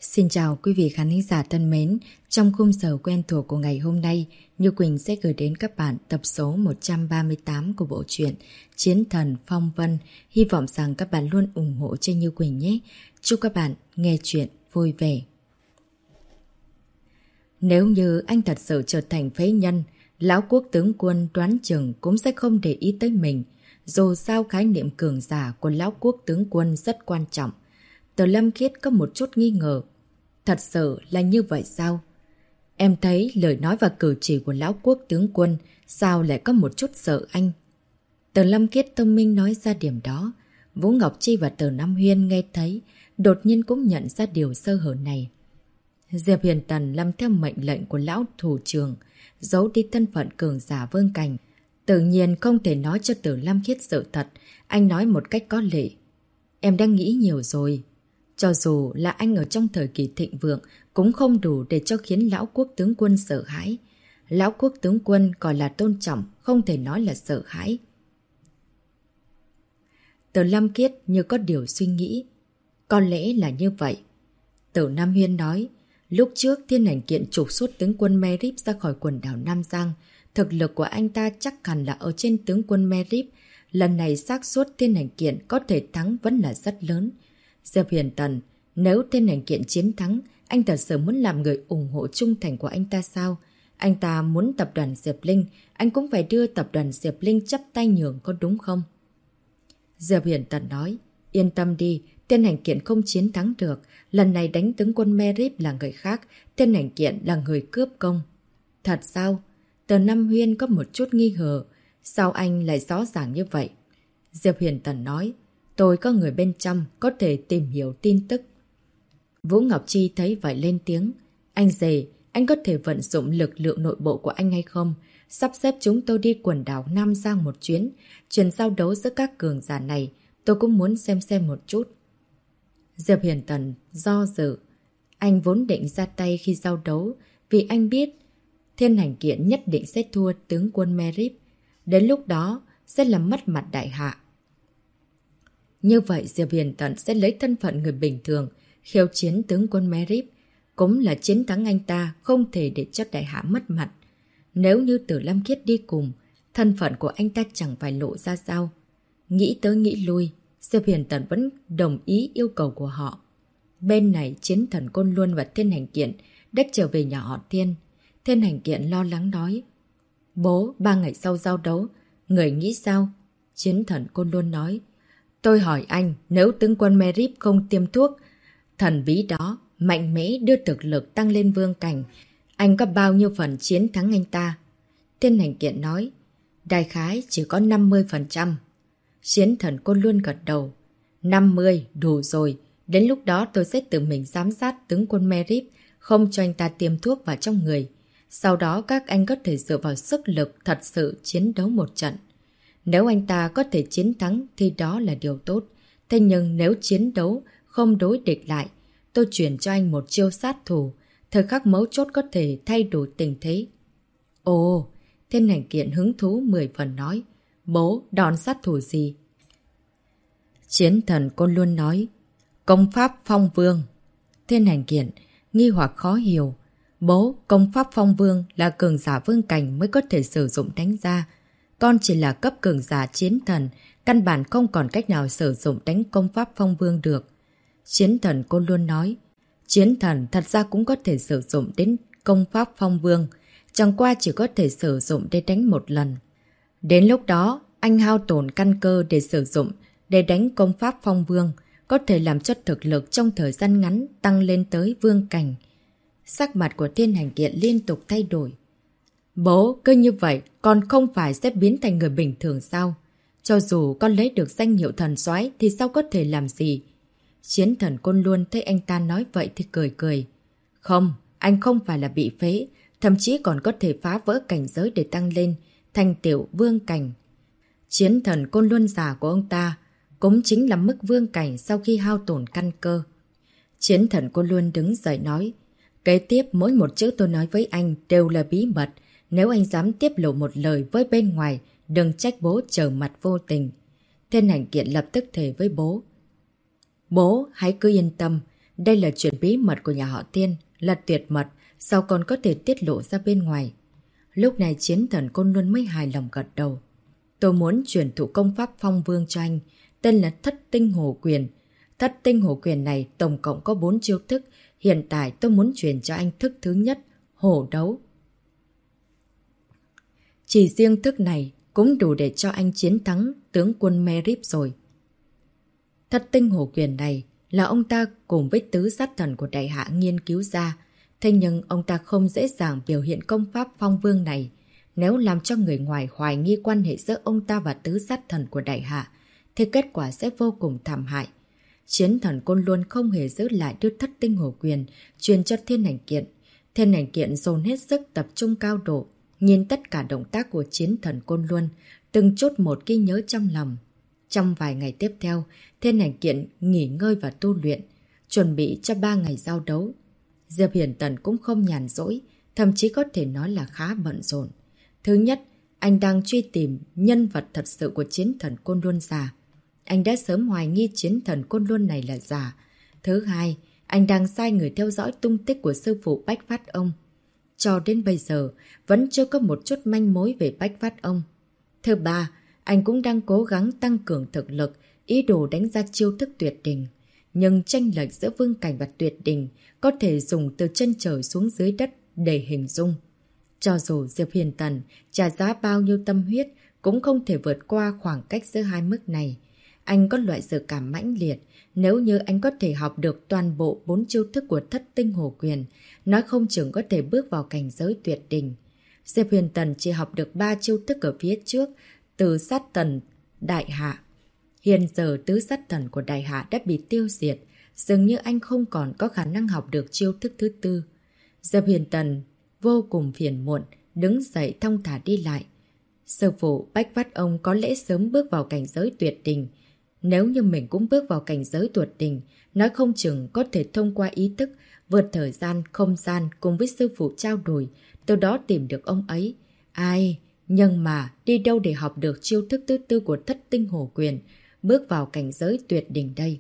Xin chào quý vị khán thính giả thân mến. Trong khung giờ quen thuộc của ngày hôm nay, Như Quỳnh sẽ gửi đến các bạn tập số 138 của bộ truyện Chiến Thần Phong Vân. Hy vọng rằng các bạn luôn ủng hộ cho Như Quỳnh nhé. Chúc các bạn nghe chuyện vui vẻ. Nếu như anh thật sự trở thành phế nhân, Lão Quốc tướng quân đoán chừng cũng sẽ không để ý tới mình. Dù sao khái niệm cường giả của Lão Quốc tướng quân rất quan trọng. Từ Lâm Khiết có một chút nghi ngờ. Thật sự là như vậy sao? Em thấy lời nói và cử chỉ của Lão Quốc tướng quân sao lại có một chút sợ anh? Từ Lâm Khiết thông minh nói ra điểm đó. Vũ Ngọc Chi và Từ Nam Huyên nghe thấy, đột nhiên cũng nhận ra điều sơ hở này. Diệp Hiền Tần làm theo mệnh lệnh của Lão Thủ trưởng, giấu đi thân phận cường giả Vương Cảnh. Tự nhiên không thể nói cho Từ Lâm Khiết sự thật, anh nói một cách có lệ. Em đang nghĩ nhiều rồi. Cho dù là anh ở trong thời kỳ thịnh vượng cũng không đủ để cho khiến Lão Quốc tướng quân sợ hãi. Lão Quốc tướng quân gọi là tôn trọng, không thể nói là sợ hãi. Từ Lâm Khiết như có điều suy nghĩ. Có lẽ là như vậy. Từ Nam Huyên nói, lúc trước Thiên Hành Kiện trục xuất tướng quân Merip ra khỏi quần đảo Nam Giang. Thực lực của anh ta chắc hẳn là ở trên tướng quân Merip. Lần này xác suất Thiên Hành Kiện có thể thắng vẫn là rất lớn. Diệp Hiền Tần, nếu Thiên Hành Kiện chiến thắng, anh thật sự muốn làm người ủng hộ trung thành của anh ta sao? Anh ta muốn tập đoàn Diệp Linh, anh cũng phải đưa tập đoàn Diệp Linh chắp tay nhường có đúng không? Diệp Hiền Tần nói, yên tâm đi, Thiên Hành Kiện không chiến thắng được. Lần này đánh tướng quân Merip là người khác, Thiên Hành Kiện là người cướp công. Thật sao? Từ Nam Huyên có một chút nghi ngờ. Sao anh lại rõ ràng như vậy? Diệp Hiền Tần nói, tôi có người bên trong, có thể tìm hiểu tin tức. Vũ Ngọc Chi thấy vậy lên tiếng. Anh Dề, anh có thể vận dụng lực lượng nội bộ của anh hay không? Sắp xếp chúng tôi đi quần đảo Nam Giang một chuyến. Chuyện giao đấu giữa các cường giả này, tôi cũng muốn xem một chút. Diệp Hiền Tần do dự. Anh vốn định ra tay khi giao đấu, vì anh biết Thiên Hành Kiện nhất định sẽ thua tướng quân Merip. Đến lúc đó, sẽ làm mất mặt đại hạ. Như vậy Diệp Hiền Tần sẽ lấy thân phận người bình thường, khiêu chiến tướng quân Merip. Cũng là chiến thắng anh ta, không thể để cho đại hạ mất mặt. Nếu như Từ Lâm Khiết đi cùng, thân phận của anh ta chẳng phải lộ ra sao. Nghĩ tới nghĩ lui, Diệp Hiền Tần vẫn đồng ý yêu cầu của họ. Bên này Chiến Thần Côn Luân và Thiên Hành Kiện đã trở về nhà họ Thiên. Thiên Hành Kiện lo lắng nói, bố, 3 ngày sau giao đấu, người nghĩ sao? Chiến Thần Côn Luân nói, tôi hỏi anh, nếu tướng quân Merip không tiêm thuốc, thần bí đó mạnh mẽ đưa thực lực tăng lên vương cảnh, anh có bao nhiêu phần chiến thắng anh ta? Thiên Hành Kiện nói, đại khái chỉ có 50%. Chiến Thần Côn Luân gật đầu, 50, đủ rồi. Đến lúc đó tôi sẽ tự mình giám sát tướng quân Merip, không cho anh ta tiêm thuốc vào trong người. Sau đó các anh có thể dựa vào sức lực thật sự chiến đấu một trận. Nếu anh ta có thể chiến thắng thì đó là điều tốt. Thế nhưng nếu chiến đấu không đối địch lại, tôi chuyển cho anh một chiêu sát thủ. Thời khắc mấu chốt có thể thay đổi tình thế. Ồ, Thiên Hành Kiện hứng thú 10 phần nói. Bố, đòn sát thủ gì? Chiến Thần Côn Luân nói. Công pháp Phong Vương. Thiên Hành Kiện nghi hoặc khó hiểu. Bố, công pháp Phong Vương là cường giả vương cảnh mới có thể sử dụng đánh ra. Con chỉ là cấp cường giả chiến thần, căn bản không còn cách nào sử dụng đánh công pháp Phong Vương được. Chiến Thần Côn Luân nói, chiến thần thật ra cũng có thể sử dụng đến công pháp Phong Vương, chẳng qua chỉ có thể sử dụng để đánh một lần. Đến lúc đó, anh hao tổn căn cơ để sử dụng để đánh công pháp Phong Vương, có thể làm cho thực lực trong thời gian ngắn tăng lên tới vương cảnh. Sắc mặt của Thiên Hành Kiện liên tục thay đổi. Bố, cứ như vậy, con không phải sẽ biến thành người bình thường sao? Cho dù con lấy được danh hiệu thần soái thì sao có thể làm gì? Chiến Thần Côn Luân thấy anh ta nói vậy thì cười cười. Không, anh không phải là bị phế, thậm chí còn có thể phá vỡ cảnh giới để tăng lên, thành tiểu vương cảnh. Chiến Thần Côn Luân giả của ông ta cũng chính là mức vương cảnh sau khi hao tổn căn cơ. Chiến Thần Côn Luân đứng dậy nói, kế tiếp mỗi một chữ tôi nói với anh đều là bí mật. Nếu anh dám tiếp lộ một lời với bên ngoài, đừng trách bố trở mặt vô tình. Thiên Hành Kiện lập tức thề với bố. Bố, hãy cứ yên tâm. Đây là chuyện bí mật của nhà họ Tiên, là tuyệt mật, sao còn có thể tiết lộ ra bên ngoài. Lúc này Chiến Thần Côn Luân mới hài lòng gật đầu. Tôi muốn truyền thụ công pháp phong vương cho anh, tên là Thất Tinh Hổ Quyền. Thất Tinh Hổ Quyền này tổng cộng có 4 chiêu thức, hiện tại tôi muốn truyền cho anh thức thứ nhất, hổ đấu. Chỉ riêng thức này cũng đủ để cho anh chiến thắng tướng quân Merip rồi. Thất Tinh Hổ Quyền này là ông ta cùng với tứ sát thần của đại hạ nghiên cứu ra, thế nhưng ông ta không dễ dàng biểu hiện công pháp phong vương này. Nếu làm cho người ngoài hoài nghi quan hệ giữa ông ta và tứ sát thần của đại hạ, thì kết quả sẽ vô cùng thảm hại. Chiến Thần Côn Luân không hề giữ lại đưa Thất Tinh Hổ Quyền truyền cho Thiên Hành Kiện. Thiên Hành Kiện dồn hết sức tập trung cao độ, nhìn tất cả động tác của Chiến Thần Côn Luân, từng chút một ghi nhớ trong lòng. Trong vài ngày tiếp theo, Thiên Hành Kiện nghỉ ngơi và tu luyện, chuẩn bị cho 3 ngày giao đấu. Diệp Hiển Tần cũng không nhàn rỗi, thậm chí có thể nói là khá bận rộn. Thứ nhất, anh đang truy tìm nhân vật thật sự của Chiến Thần Côn Luân giả. Anh đã sớm hoài nghi Chiến Thần Côn Luân này là giả. Thứ hai, anh đang sai người theo dõi tung tích của sư phụ Bách Phát Ông. Cho đến bây giờ, vẫn chưa có một chút manh mối về Bách Phát Ông. Thứ ba, anh cũng đang cố gắng tăng cường thực lực, ý đồ đánh ra chiêu thức tuyệt đỉnh. Nhưng chênh lệch giữa vương cảnh và tuyệt đỉnh có thể dùng từ chân trời xuống dưới đất để hình dung. Cho dù Diệp Hiền Tần trả giá bao nhiêu tâm huyết cũng không thể vượt qua khoảng cách giữa hai mức này. Anh có loại dự cảm mãnh liệt, nếu như anh có thể học được toàn bộ 4 chiêu thức của Thất Tinh Hổ Quyền, nói không chừng có thể bước vào cảnh giới tuyệt đỉnh. Diệp Hiền Tần chỉ học được 3 chiêu thức ở phía trước, từ sát thần đại hạ. Hiện giờ tứ sát thần của đại hạ đã bị tiêu diệt, dường như anh không còn có khả năng học được chiêu thức thứ tư. Diệp Hiền Tần vô cùng phiền muộn, đứng dậy thong thả đi lại. Sư phụ Bách Phát Ông có lẽ sớm bước vào cảnh giới tuyệt đỉnh. Nếu như mình cũng bước vào cảnh giới tuyệt đỉnh, nói không chừng có thể thông qua ý thức, vượt thời gian, không gian cùng với sư phụ trao đổi, từ đó tìm được ông ấy. Ai? Nhưng mà đi đâu để học được chiêu thức thứ tư của Thất Tinh Hổ Quyền, bước vào cảnh giới tuyệt đỉnh đây?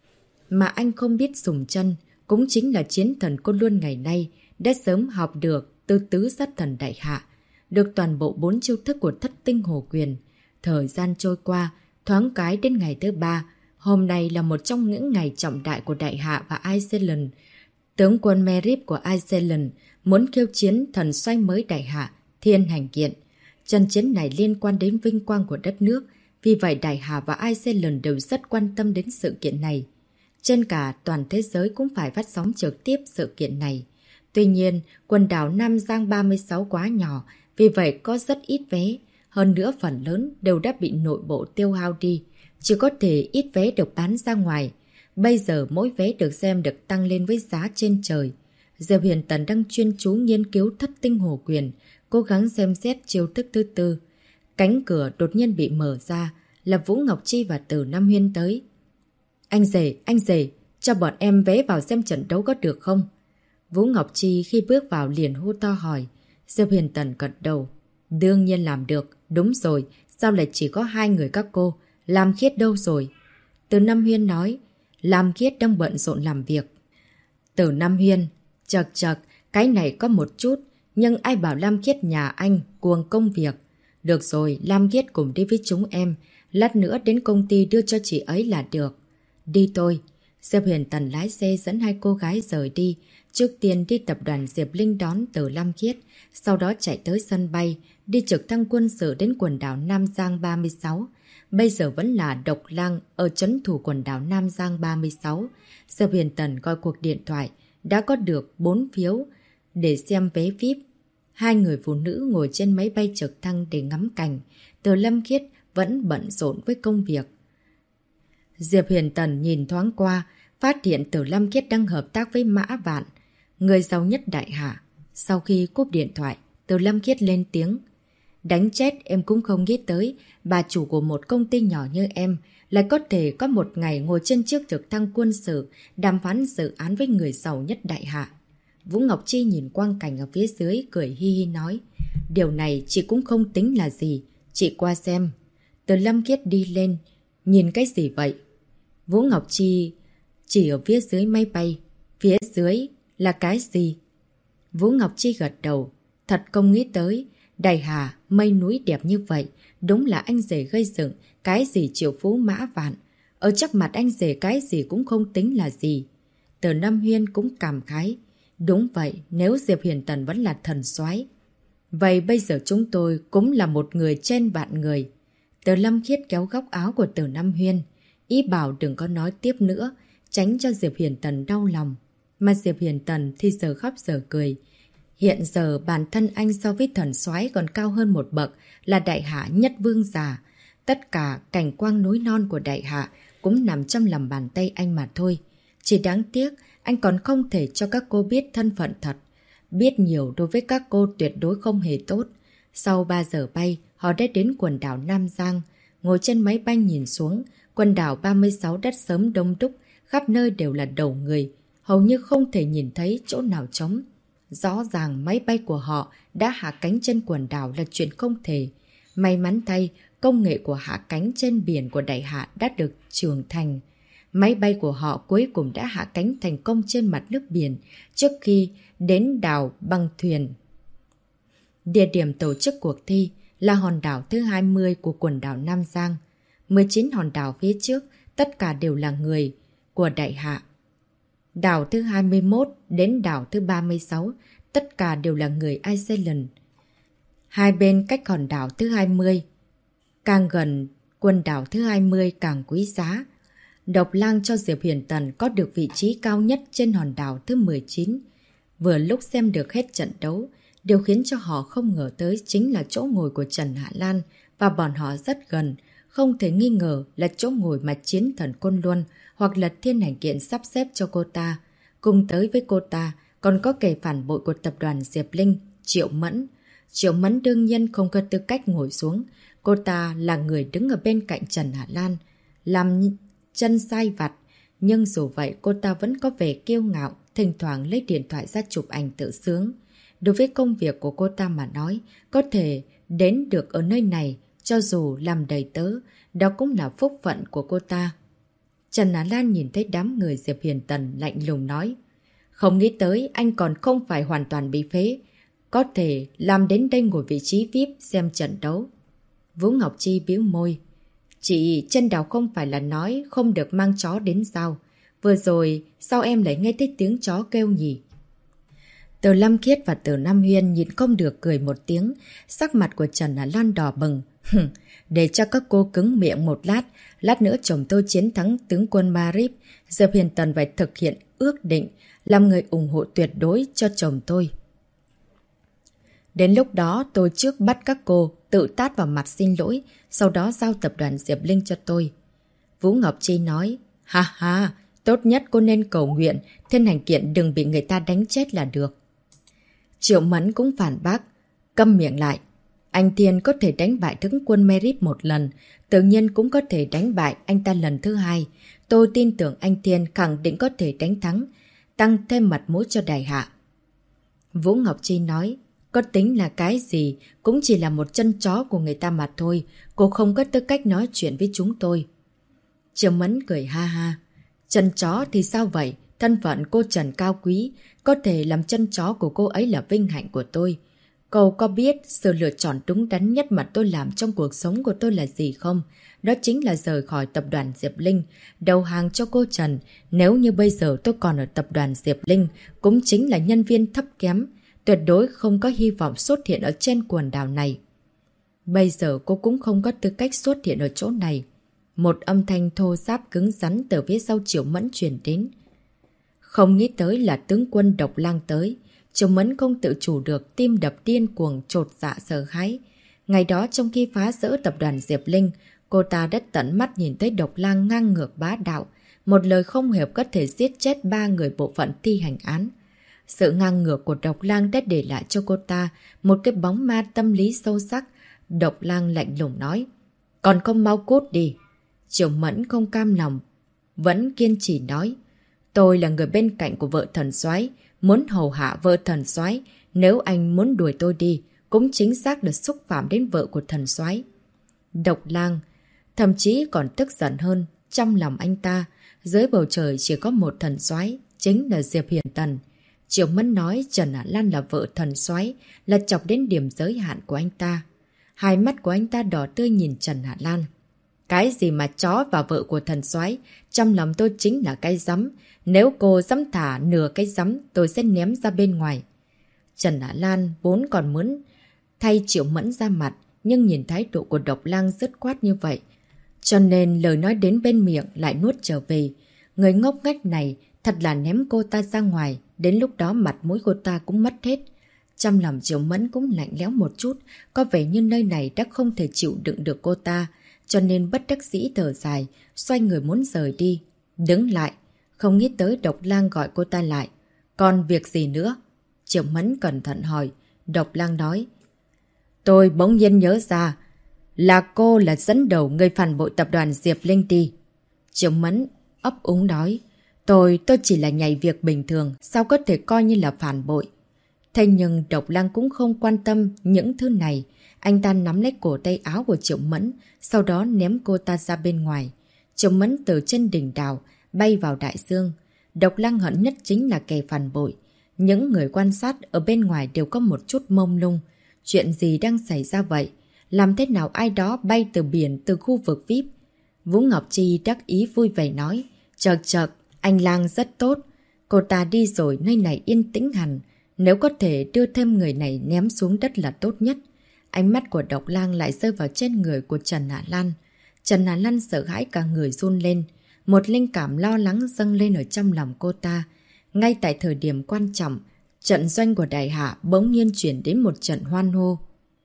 Mà anh không biết dùng chân, cũng chính là Chiến Thần Côn Luân ngày nay đã sớm học được từ tứ sát thần đại hạ, được toàn bộ 4 chiêu thức của Thất Tinh Hổ Quyền. Thời gian trôi qua, thoáng cái đến ngày thứ 3, hôm nay là một trong những ngày trọng đại của đại hạ và Iceland. Tướng quân Merip của Iceland muốn khiêu chiến thần xoay mới đại hạ, Thiên Hành Kiện. Trận chiến này liên quan đến vinh quang của đất nước, vì vậy đại hạ và Iceland đều rất quan tâm đến sự kiện này. Trên cả toàn thế giới cũng phải phát sóng trực tiếp sự kiện này. Tuy nhiên, quần đảo Nam Giang 36 quá nhỏ, vì vậy có rất ít vé. Hơn nữa phần lớn đều đã bị nội bộ tiêu hao đi, chỉ có thể ít vé được bán ra ngoài. Bây giờ mỗi vé được xem được tăng lên với giá trên trời. Diệp Hiền Tần đang chuyên chú nghiên cứu Thất Tinh Hổ Quyền, cố gắng xem xét chiêu thức thứ tư. Cánh cửa đột nhiên bị mở ra, là Vũ Ngọc Chi và Từ Nam Huyên tới. Anh rể, cho bọn em vé vào xem trận đấu có được không? Vũ Ngọc Chi khi bước vào liền hô to hỏi. Diệp Hiền Tần gật đầu. Đương nhiên làm được, đúng rồi, sao lại chỉ có 2 người các cô? Lam Khiết đâu rồi? Từ Nam Huyên nói, Lam Khiết đang bận rộn làm việc. Từ Nam Huyên, chật, cái này có một chút, nhưng ai bảo Lam Khiết nhà anh cuồng công việc. Được rồi, Lam Khiết cùng đi với chúng em, lát nữa đến công ty đưa cho chị ấy là được. Đi thôi. Diệp Hiền Tần lái xe dẫn 2 cô gái rời đi. Trước tiên đi tập đoàn Diệp Linh đón từ Lam Khiết, sau đó chạy tới sân bay, đi trực thăng quân sự đến quần đảo Nam Giang 36. Bây giờ vẫn là độc lang ở trấn thủ quần đảo Nam Giang 36. Diệp Hiền Tần gọi cuộc điện thoại, đã có được 4 phiếu để xem vé VIP. 2 người phụ nữ ngồi trên máy bay trực thăng để ngắm cảnh. Từ Lam Khiết vẫn bận rộn với công việc. Diệp Hiền Tần nhìn thoáng qua, phát hiện Từ Lam Khiết đang hợp tác với Mã Vạn, người giàu nhất đại hạ. Sau khi cúp điện thoại, Từ Lam Khiết lên tiếng. Đánh chết em cũng không nghĩ tới, bà chủ của một công ty nhỏ như em lại có thể có một ngày ngồi trên chiếc trực thăng quân sự đàm phán dự án với người giàu nhất đại hạ. Vũ Ngọc Chi nhìn quang cảnh ở phía dưới cười hi hi nói. Điều này chị cũng không tính là gì, chị qua xem. Từ Lam Khiết đi lên, nhìn cái gì vậy? Vũ Ngọc Chi chỉ ở phía dưới máy bay. Phía dưới là cái gì? Vũ Ngọc Chi gật đầu. Thật không nghĩ tới, Đại Hà, mây núi đẹp như vậy. Đúng là anh rể gây dựng, cái gì triệu phú mã vạn. Ở trước mặt anh rể cái gì cũng không tính là gì. Từ Nam Huyên cũng cảm khái. Đúng vậy, nếu Diệp Huyền Tần vẫn là thần soái, vậy bây giờ chúng tôi cũng là một người trên vạn người. Từ Lâm Khiết kéo góc áo của Từ Nam Huyên. Ý bảo đừng có nói tiếp nữa, tránh cho Diệp Huyền Tần đau lòng. Mà Diệp Huyền Tần thì giờ khóc giờ cười. Hiện giờ bản thân anh so với thần soái còn cao hơn một bậc, là Đại Hạ nhất vương giả. Tất cả cảnh quang núi non của Đại Hạ cũng nằm trong lòng bàn tay anh mà thôi. Chỉ đáng tiếc, anh còn không thể cho các cô biết thân phận thật. Biết nhiều đối với các cô tuyệt đối không hề tốt. Sau 3 giờ bay, họ đã đến quần đảo Nam Giang. Ngồi trên máy bay nhìn xuống, quần đảo 36 đất sớm đông đúc, khắp nơi đều là đầu người. Hầu như không thể nhìn thấy chỗ nào trống. Rõ ràng máy bay của họ đã hạ cánh trên quần đảo là chuyện không thể. May mắn thay, công nghệ của hạ cánh trên biển của Đại Hạ đã được trưởng thành. Máy bay của họ cuối cùng đã hạ cánh thành công trên mặt nước biển trước khi đến đảo bằng thuyền. Địa điểm tổ chức cuộc thi là hòn đảo thứ 20 của quần đảo Nam Giang. 19 hòn đảo phía trước, tất cả đều là người của Đại Hạ. Đảo thứ 21 đến đảo thứ 36, tất cả đều là người Iceland. Hai bên cách hòn đảo thứ 20. Càng gần, quần đảo thứ 20 càng quý giá. Độc Lang cho Diệp Huyền Tần có được vị trí cao nhất trên hòn đảo thứ 19. Vừa lúc xem được hết trận đấu, điều khiến cho họ không ngờ tới chính là chỗ ngồi của Trần Hạ Lan, và bọn họ rất gần, không thể nghi ngờ là chỗ ngồi mà Chiến Thần Côn Luân hoặc là Thiên Hành Kiện sắp xếp cho cô ta. Cùng tới với cô ta còn có kẻ phản bội của tập đoàn Diệp Linh, Triệu Mẫn. Triệu Mẫn đương nhiên không có tư cách ngồi xuống. Cô ta là người đứng ở bên cạnh Trần Hạ Lan, làm chân sai vặt. Nhưng dù vậy cô ta vẫn có vẻ kiêu ngạo, thỉnh thoảng lấy điện thoại ra chụp ảnh tự sướng. Đối với công việc của cô ta mà nói, có thể đến được ở nơi này, cho dù làm đầy tớ, đó cũng là phúc phận của cô ta. Trần Á Lan nhìn thấy đám người Diệp Huyền Tần lạnh lùng nói. Không nghĩ tới anh còn không phải hoàn toàn bị phế. Có thể làm đến đây ngồi vị trí VIP xem trận đấu. Vũ Ngọc Chi bĩu môi. Chị Trân Đào không phải là nói không được mang chó đến sao? Vừa rồi sao em lại nghe thấy tiếng chó kêu nhỉ? Từ Lâm Khiết và Từ Nam Huyên nhìn không được cười một tiếng. Sắc mặt của Trần Á Lan đỏ bừng. Để cho các cô cứng miệng một lát. Lát nữa chồng tôi chiến thắng tướng quân Marip. Diệp Huyền Tần phải thực hiện ước định, làm người ủng hộ tuyệt đối cho chồng tôi. Đến lúc đó tôi trước bắt các cô tự tát vào mặt xin lỗi, sau đó giao tập đoàn Diệp Linh cho tôi. Vũ Ngọc Chi nói, ha ha, tốt nhất cô nên cầu nguyện, Thiên Hành Kiện đừng bị người ta đánh chết là được. Triệu Mẫn cũng phản bác, câm miệng lại. Anh Thiên có thể đánh bại tướng quân Merit một lần, tự nhiên cũng có thể đánh bại anh ta lần thứ hai. Tôi tin tưởng anh Thiên khẳng định có thể đánh thắng, tăng thêm mặt mũi cho Đại Hạ. Vũ Ngọc Chi nói, có tính là cái gì, cũng chỉ là một chân chó của người ta mà thôi, cô không có tư cách nói chuyện với chúng tôi. Triệu Mẫn cười ha ha, chân chó thì sao vậy, thân phận cô Trần cao quý, có thể làm chân chó của cô ấy là vinh hạnh của tôi. Cậu có biết sự lựa chọn đúng đắn nhất mà tôi làm trong cuộc sống của tôi là gì không? Đó chính là rời khỏi tập đoàn Diệp Linh, đầu hàng cho cô Trần. Nếu như bây giờ tôi còn ở tập đoàn Diệp Linh, cũng chính là nhân viên thấp kém, tuyệt đối không có hy vọng xuất hiện ở trên quần đảo này. Bây giờ cô cũng không có tư cách xuất hiện ở chỗ này. Một âm thanh thô ráp cứng rắn từ phía sau Triệu Mẫn truyền đến. Không nghĩ tới là tướng quân Độc Lang tới. Triệu Mẫn không tự chủ được, tim đập điên cuồng, chột dạ sợ hãi. Ngày đó trong khi phá rỡ tập đoàn Diệp Linh, cô ta đã tận mắt nhìn thấy Độc Lang ngang ngược bá đạo. Một lời không hợp có thể giết chết 3 người bộ phận thi hành án. Sự ngang ngược của Độc Lang đã để lại cho cô ta một cái bóng ma tâm lý sâu sắc. Độc Lang lạnh lùng nói, còn không mau cút đi. Triệu Mẫn không cam lòng, vẫn kiên trì nói, tôi là người bên cạnh của vợ thần soái, muốn hầu hạ vợ thần soái, nếu anh muốn đuổi tôi đi, cũng chính xác là xúc phạm đến vợ của thần soái. Độc Lang thậm chí còn tức giận hơn, trong lòng anh ta, dưới bầu trời chỉ có một thần soái, chính là Diệp Hiền Tần. Triệu Mẫn nói Trần Hạ Lan là vợ thần soái, là chọc đến điểm giới hạn của anh ta. Hai mắt của anh ta đỏ tươi nhìn Trần Hạ Lan. Cái gì mà chó và vợ của thần soái, trong lòng tôi chính là cái rắm. Nếu cô dám thả nửa cái rắm, tôi sẽ ném ra bên ngoài. Trần Hạ Lan vốn còn muốn thay Triệu Mẫn ra mặt, nhưng nhìn thái độ của Độc Lang dứt khoát như vậy, cho nên lời nói đến bên miệng lại nuốt trở về. Người ngốc nghếch này thật là ném cô ta ra ngoài, đến lúc đó mặt mũi cô ta cũng mất hết. Trong lòng Triệu Mẫn cũng lạnh lẽo một chút, có vẻ như nơi này đã không thể chịu đựng được cô ta, cho nên bất đắc dĩ thở dài, xoay người muốn rời đi. Đứng lại, không nghĩ tới Độc Lang gọi cô ta lại. Còn việc gì nữa? Triệu Mẫn cẩn thận hỏi. Độc Lang nói, tôi bỗng nhiên nhớ ra là cô là dẫn đầu người phản bội tập đoàn Diệp Linh đi. Triệu Mẫn ấp úng nói, tôi chỉ là nhảy việc bình thường, sao có thể coi như là phản bội. Thế nhưng Độc Lang cũng không quan tâm những thứ này. Anh ta nắm lấy cổ tay áo của Triệu Mẫn, sau đó ném cô ta ra bên ngoài. Triệu Mẫn từ trên đỉnh đảo bay vào đại dương. Độc Lang hận nhất chính là kẻ phản bội. Những người quan sát ở bên ngoài đều có một chút mông lung. Chuyện gì đang xảy ra vậy? Làm thế nào ai đó bay từ biển, từ khu vực VIP? Vũ Ngọc Chi đắc ý vui vẻ nói, chợt chợt, anh Lang rất tốt. Cô ta đi rồi, nơi này yên tĩnh hẳn. Nếu có thể đưa thêm người này ném xuống đất là tốt nhất. Ánh mắt của Độc Lang lại rơi vào trên người của Trần Hạ Lan. Trần Hạ Lan sợ hãi cả người run lên. Một linh cảm lo lắng dâng lên ở trong lòng cô ta. Ngay tại thời điểm quan trọng, trận doanh của Đại Hạ bỗng nhiên chuyển đến một trận hoan hô.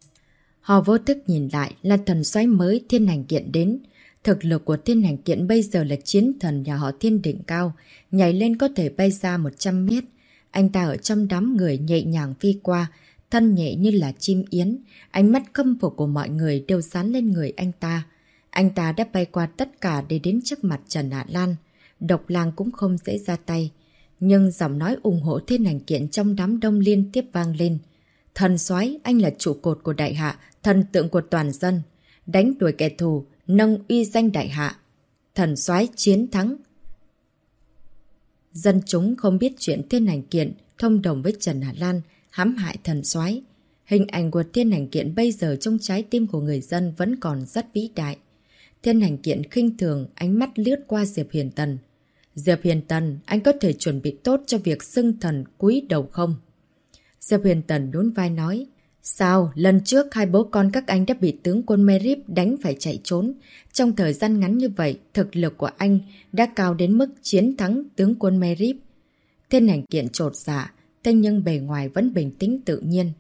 Họ vô thức nhìn lại là thần soái mới Thiên Hành Kiện đến. Thực lực của Thiên Hành Kiện bây giờ là chiến thần nhà họ Thiên đỉnh cao, nhảy lên có thể bay ra 100 mét. Anh ta ở trong đám người nhẹ nhàng phi qua, thân nhẹ như là chim yến. Ánh mắt khâm phục của mọi người đều dán lên người anh ta. Anh ta đã bay qua tất cả để đến trước mặt Trần Hạ Lan. Độc Lang cũng không dễ ra tay. Nhưng giọng nói ủng hộ Thiên Hành Kiện trong đám đông liên tiếp vang lên. Thần soái, anh là trụ cột của Đại Hạ, thần tượng của toàn dân. Đánh đuổi kẻ thù, nâng uy danh Đại Hạ. Thần soái chiến thắng. Dân chúng không biết chuyện Thiên Hành Kiện thông đồng với Trần Hạ Lan hãm hại thần soái. Hình ảnh của Thiên Hành Kiện bây giờ trong trái tim của người dân vẫn còn rất vĩ đại. Thiên Hành Kiện khinh thường, ánh mắt lướt qua Diệp Hiền Tần. Diệp Hiền Tần, anh có thể chuẩn bị tốt cho việc xưng thần cúi đầu không? Diệp Hiền Tần nhún vai nói, sao lần trước hai bố con các anh đã bị tướng quân Merip đánh phải chạy trốn. Trong thời gian ngắn như vậy, thực lực của anh đã cao đến mức chiến thắng tướng quân Merip. Thiên Hành Kiện chột dạ, thế nhưng bề ngoài vẫn bình tĩnh tự nhiên.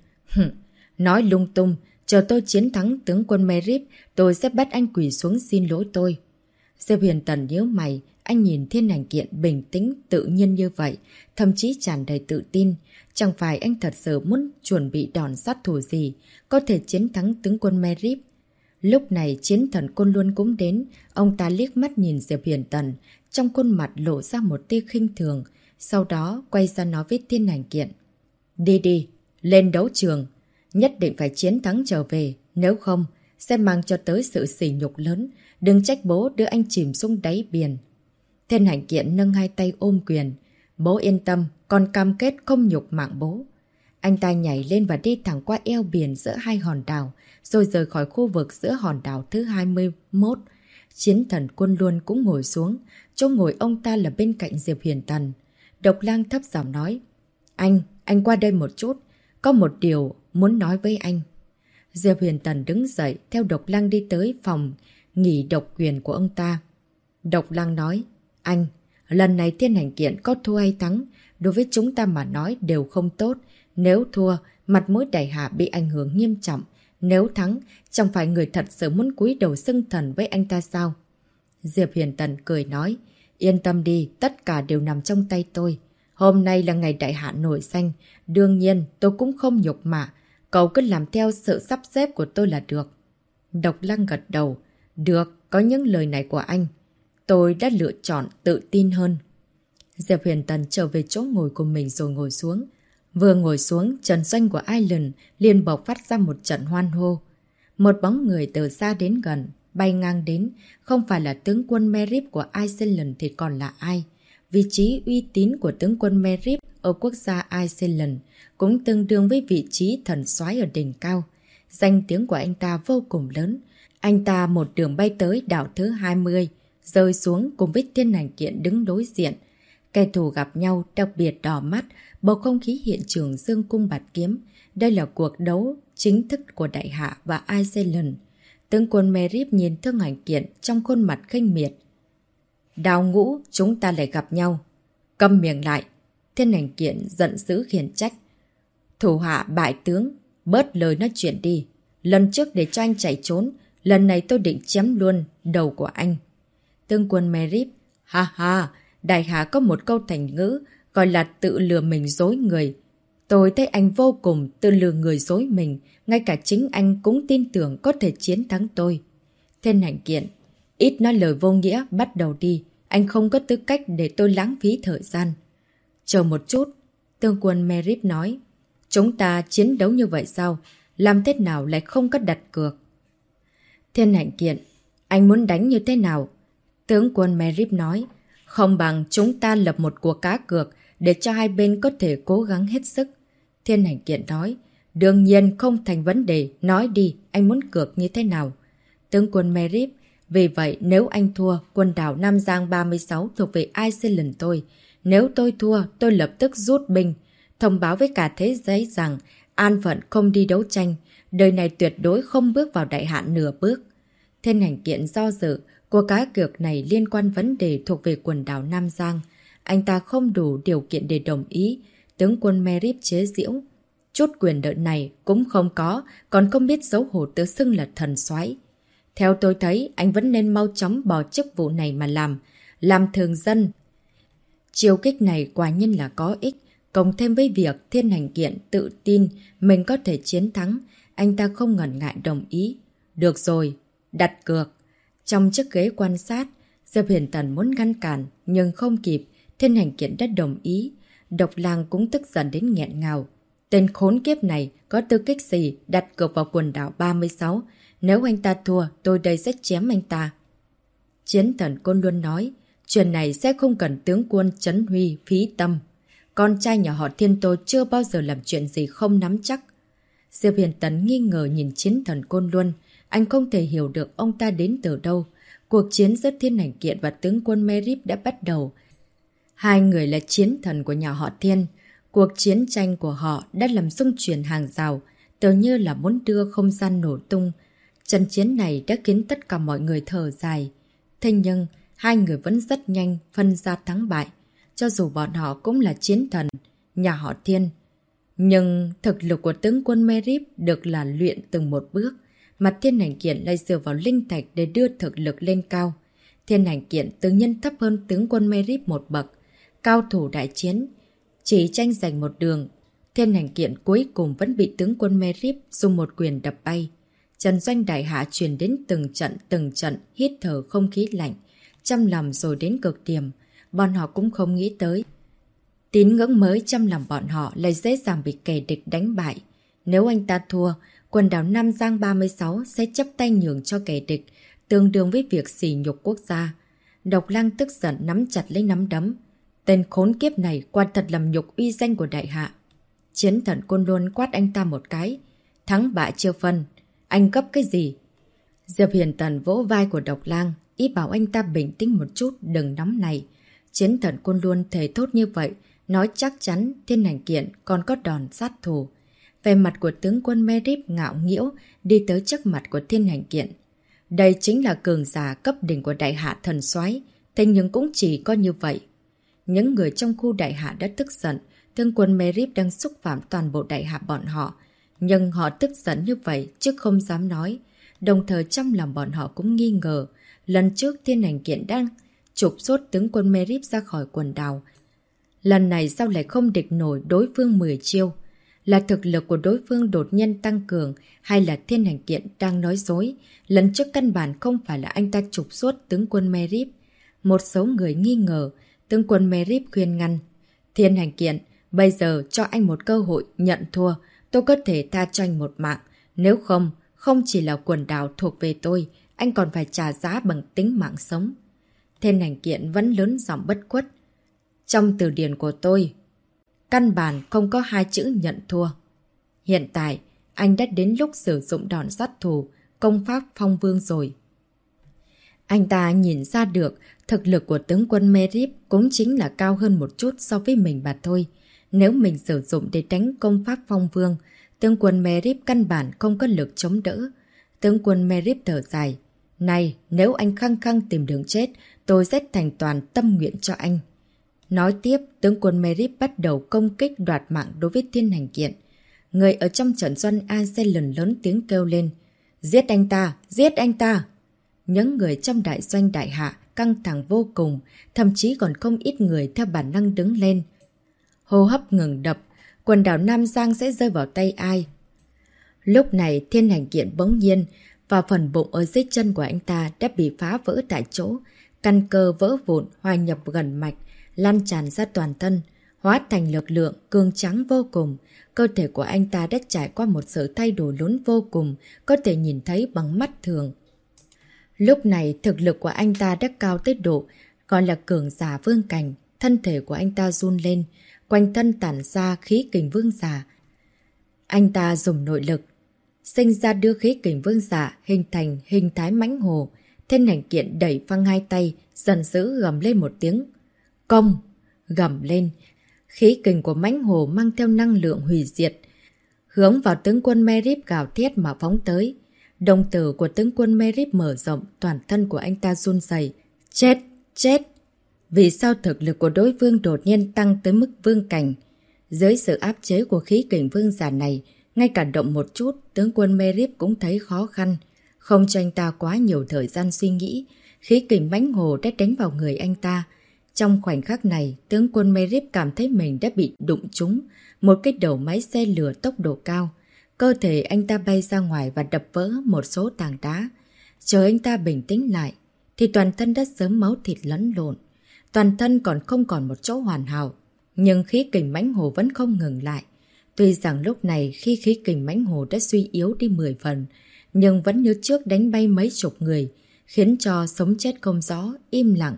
Nói lung tung, chờ tôi chiến thắng tướng quân Merip, tôi sẽ bắt anh quỳ xuống xin lỗi tôi. Diệp Hiền Tần nhíu mày, anh nhìn Thiên Hành Kiện bình tĩnh, tự nhiên như vậy, thậm chí tràn đầy tự tin. Chẳng phải anh thật sự muốn chuẩn bị đòn sát thủ gì, có thể chiến thắng tướng quân Merip. Lúc này chiến thần Côn Luân cũng đến, ông ta liếc mắt nhìn Diệp Hiền Tần, trong khuôn mặt lộ ra một tia khinh thường, sau đó quay ra nói với Thiên Hành Kiện. Đi đi, lên đấu trường, nhất định phải chiến thắng trở về, nếu không sẽ mang cho tới sự sỉ nhục lớn, đừng trách bố đưa anh chìm xuống đáy biển. Thiên Hành Kiện nâng hai tay ôm quyền. Bố yên tâm, con cam kết không nhục mạng bố. Anh ta nhảy lên và đi thẳng qua eo biển giữa hai hòn đảo, rồi rời khỏi khu vực giữa hòn đảo thứ 21. Chiến thần Quân Luân cũng ngồi xuống, chỗ ngồi ông ta là bên cạnh Diệp Hiền Tần. Độc Lang thấp giọng nói, anh qua đây một chút, có một điều muốn nói với anh. Diệp Hiền Tần đứng dậy, theo Độc Lang đi tới phòng nghỉ độc quyền của ông ta. Độc Lang nói, anh, lần này Thiên Hành Kiện có thua hay thắng, đối với chúng ta mà nói đều không tốt. Nếu thua, mặt mũi Đại Hạ bị ảnh hưởng nghiêm trọng. Nếu thắng, chẳng phải người thật sự muốn cúi đầu xưng thần với anh ta sao? Diệp Hiền Tần cười nói, yên tâm đi, tất cả đều nằm trong tay tôi. Hôm nay là ngày Đại Hạ nổi danh, đương nhiên tôi cũng không nhục mạ. Cậu cứ làm theo sự sắp xếp của tôi là được. Độc Lang gật đầu, được, có những lời này của anh. Tôi đã lựa chọn tự tin hơn. Diệp Huyền Tần trở về chỗ ngồi của mình rồi ngồi xuống. Vừa ngồi xuống, trận doanh của Island liền bộc phát ra một trận hoan hô. Một bóng người từ xa đến gần, bay ngang đến, không phải là tướng quân Merip của Iceland thì còn là ai? vị trí uy tín của tướng quân Merip ở quốc gia Iceland cũng tương đương với vị trí thần soái ở đỉnh cao. Danh tiếng của anh ta vô cùng lớn. Anh ta một đường bay tới đảo thứ 20, rơi xuống cùng với Thiên Hành Kiện đứng đối diện. Kẻ thù gặp nhau đặc biệt đỏ mắt, bầu không khí hiện trường dương cung bạt kiếm. Đây là cuộc đấu chính thức của Đại Hạ và Iceland. Tướng quân Merip nhìn Thiên Hành Kiện trong khuôn mặt khinh miệt. Đào Ngũ, chúng ta lại gặp nhau. Câm miệng lại. Thiên Hành Kiện giận dữ khiển trách. Thủ hạ bại tướng, bớt lời nói chuyện đi. Lần trước để cho anh chạy trốn, lần này tôi định chém luôn đầu của anh. Tướng quân Merip, ha ha, Đại Hạ có một câu thành ngữ gọi là tự lừa mình dối người. Tôi thấy anh vô cùng tự lừa người dối mình, ngay cả chính anh cũng tin tưởng có thể chiến thắng tôi. Thiên Hành Kiện, ít nói lời vô nghĩa, bắt đầu đi. Anh không có tư cách để tôi lãng phí thời gian. Chờ một chút, tướng quân Merip nói. Chúng ta chiến đấu như vậy sao? Làm thế nào lại không có đặt cược? Thiên Hành Kiện, anh muốn đánh như thế nào? Tướng quân Merip nói. Không bằng chúng ta lập một cuộc cá cược để cho hai bên có thể cố gắng hết sức. Thiên Hành Kiện nói. Đương nhiên không thành vấn đề, nói đi, anh muốn cược như thế nào? Tướng quân Merip, vì vậy nếu anh thua, quần đảo Nam Giang 36 thuộc về Iceland tôi. Nếu tôi thua, tôi lập tức rút binh, thông báo với cả thế giới rằng an phận không đi đấu tranh, đời này tuyệt đối không bước vào Đại Hạ nửa bước. Thiên Hành Kiện do dự, cuộc cá cược này liên quan vấn đề thuộc về quần đảo Nam Giang. Anh ta không đủ điều kiện để đồng ý. Tướng quân Merip chế giễu. Chút quyền lợi này cũng không có, còn không biết xấu hổ tự xưng là thần soái. Theo tôi thấy, anh vẫn nên mau chóng bỏ chức vụ này mà làm thường dân. Chiêu kích này quả nhiên là có ích, cộng thêm với việc Thiên Hành Kiện tự tin mình có thể chiến thắng, anh ta không ngần ngại đồng ý. Được rồi, đặt cược. Trong chiếc ghế quan sát, Diệp Huyền Tần muốn ngăn cản, nhưng không kịp, Thiên Hành Kiện đã đồng ý. Độc Lang cũng tức giận đến nghẹn ngào. Tên khốn kiếp này có tư cách gì đặt cược vào quần đảo 36? Nếu anh ta thua, tôi đây sẽ chém anh ta. Chiến Thần Côn Luân nói, chuyện này sẽ không cần tướng quân Trấn Huy phí tâm. Con trai nhà họ Thiên tôi chưa bao giờ làm chuyện gì không nắm chắc. Diệp Huyền Tấn nghi ngờ nhìn Chiến Thần Côn Luân. Anh không thể hiểu được ông ta đến từ đâu. Cuộc chiến giữa Thiên Hành Kiện và tướng quân Merip đã bắt đầu. Hai người là chiến thần của nhà họ Thiên. Cuộc chiến tranh của họ đã làm xung chuyển hàng rào, tưởng như là muốn đưa không gian nổ tung. Trận chiến này đã khiến tất cả mọi người thở dài. Thế nhưng, hai người vẫn rất nhanh phân ra thắng bại. Cho dù bọn họ cũng là chiến thần, nhà họ Thiên. Nhưng thực lực của tướng quân Merip được là luyện từng một bước. Mà Thiên Hành Kiện lại dựa vào linh thạch để đưa thực lực lên cao. Thiên Hành Kiện tự nhiên thấp hơn tướng quân Merip một bậc. Cao thủ đại chiến, chỉ tranh giành một đường. Thiên Hành Kiện cuối cùng vẫn bị tướng quân Merip dùng một quyền đập bay. Trần doanh Đại Hạ truyền đến từng trận hít thở không khí lạnh, trăm lòng rồi đến cực điểm. Bọn họ cũng không nghĩ tới. Tín ngưỡng mới trăm lòng bọn họ lại dễ dàng bị kẻ địch đánh bại. Nếu anh ta thua, quần đảo Nam Giang 36 sẽ chấp tay nhường cho kẻ địch, tương đương với việc sỉ nhục quốc gia. Độc Lang tức giận nắm chặt lấy nắm đấm. Tên khốn kiếp này quả thật làm nhục uy danh của Đại Hạ. Chiến Thần Côn Luân quát anh ta một cái. Thắng bại chưa phân. Anh gấp cái gì? Diệp Hiền Tần vỗ vai của Độc Lang, ý bảo anh ta bình tĩnh một chút, đừng nóng này. Chiến Thần Côn Luân thề thốt như vậy, nói chắc chắn Thiên Hành Kiện còn có đòn sát thủ. Về mặt của tướng quân Merip ngạo nghĩu đi tới trước mặt của Thiên Hành Kiện. Đây chính là cường giả cấp đỉnh của Đại Hạ thần soái, thế nhưng cũng chỉ có như vậy. Những người trong khu Đại Hạ đã tức giận, tướng quân Merip đang xúc phạm toàn bộ Đại Hạ bọn họ. Nhưng họ tức giận như vậy chứ không dám nói. Đồng thời trong lòng bọn họ cũng nghi ngờ. Lần trước Thiên Hành Kiện đang trục xuất tướng quân Merip ra khỏi quần đảo. Lần này sao lại không địch nổi đối phương 10 chiêu? Là thực lực của đối phương đột nhiên tăng cường hay là Thiên Hành Kiện đang nói dối? Lần trước căn bản không phải là anh ta trục xuất tướng quân Merip. Một số người nghi ngờ, tướng quân Merip khuyên ngăn. Thiên Hành Kiện, bây giờ cho anh một cơ hội nhận thua. Tôi có thể tha cho anh một mạng. Nếu không, không chỉ là quần đảo thuộc về tôi, anh còn phải trả giá bằng tính mạng sống. Thiên Hành Kiện vẫn lớn giọng bất khuất. Trong từ điển của tôi, căn bản không có hai chữ nhận thua. Hiện tại, anh đã đến lúc sử dụng đòn sát thủ, công pháp phong vương rồi. Anh ta nhìn ra được thực lực của tướng quân Merip cũng chính là cao hơn một chút so với mình mà thôi. Nếu mình sử dụng để đánh công pháp phong vương, tướng quân Merip căn bản không có lực chống đỡ. Tướng quân Merip thở dài. Này, nếu anh khăng khăng tìm đường chết, tôi sẽ thành toàn tâm nguyện cho anh. Nói tiếp, tướng quân Merip bắt đầu công kích đoạt mạng đối với Thiên Hành Kiện. Người ở trong trận doanh Ancelen lớn tiếng kêu lên. Giết anh ta! Giết anh ta! Những người trong đại doanh đại hạ căng thẳng vô cùng, thậm chí còn không ít người theo bản năng đứng lên. Hô hấp ngừng đập, quần đảo Nam Giang sẽ rơi vào tay ai? Lúc này Thiên Hành Kiện bỗng nhiên, và phần bụng ở dưới chân của anh ta đã bị phá vỡ tại chỗ, căn cơ vỡ vụn hòa nhập gần mạch, lan tràn ra toàn thân, hóa thành lực lượng cường tráng vô cùng. Cơ thể của anh ta đã trải qua một sự thay đổi lớn vô cùng, có thể nhìn thấy bằng mắt thường. Lúc này thực lực của anh ta đã cao tới độ gọi là cường giả vương cảnh, thân thể của anh ta run lên, quanh thân tản ra khí kình vương giả. Anh ta dùng nội lực, sinh ra đưa khí kình vương giả hình thành hình thái mãnh hồ. Thiên Hành Kiện đẩy phăng hai tay, giận dữ gầm lên một tiếng. Công! Gầm lên. Khí kình của mãnh hồ mang theo năng lượng hủy diệt, hướng vào tướng quân Merip gào thét mà phóng tới. Đồng tử của tướng quân Merip mở rộng, toàn thân của anh ta run rẩy. Chết! Chết! Vì sao thực lực của đối phương đột nhiên tăng tới mức vương cảnh? Dưới sự áp chế của khí kình vương giả này, ngay cả động một chút, tướng quân Merip cũng thấy khó khăn. Không cho anh ta quá nhiều thời gian suy nghĩ, khí kình mãnh hồ đã đánh vào người anh ta. Trong khoảnh khắc này, tướng quân Merip cảm thấy mình đã bị đụng trúng một cái đầu máy xe lửa tốc độ cao. Cơ thể anh ta bay ra ngoài và đập vỡ một số tảng đá. Chờ anh ta bình tĩnh lại, thì toàn thân đã sớm máu thịt lẫn lộn. Toàn thân còn không còn một chỗ hoàn hảo. Nhưng khí kình mãnh hồ vẫn không ngừng lại. Tuy rằng lúc này khi khí kình mãnh hồ đã suy yếu đi 10 phần, nhưng vẫn như trước đánh bay mấy chục người, khiến cho sống chết không rõ, im lặng.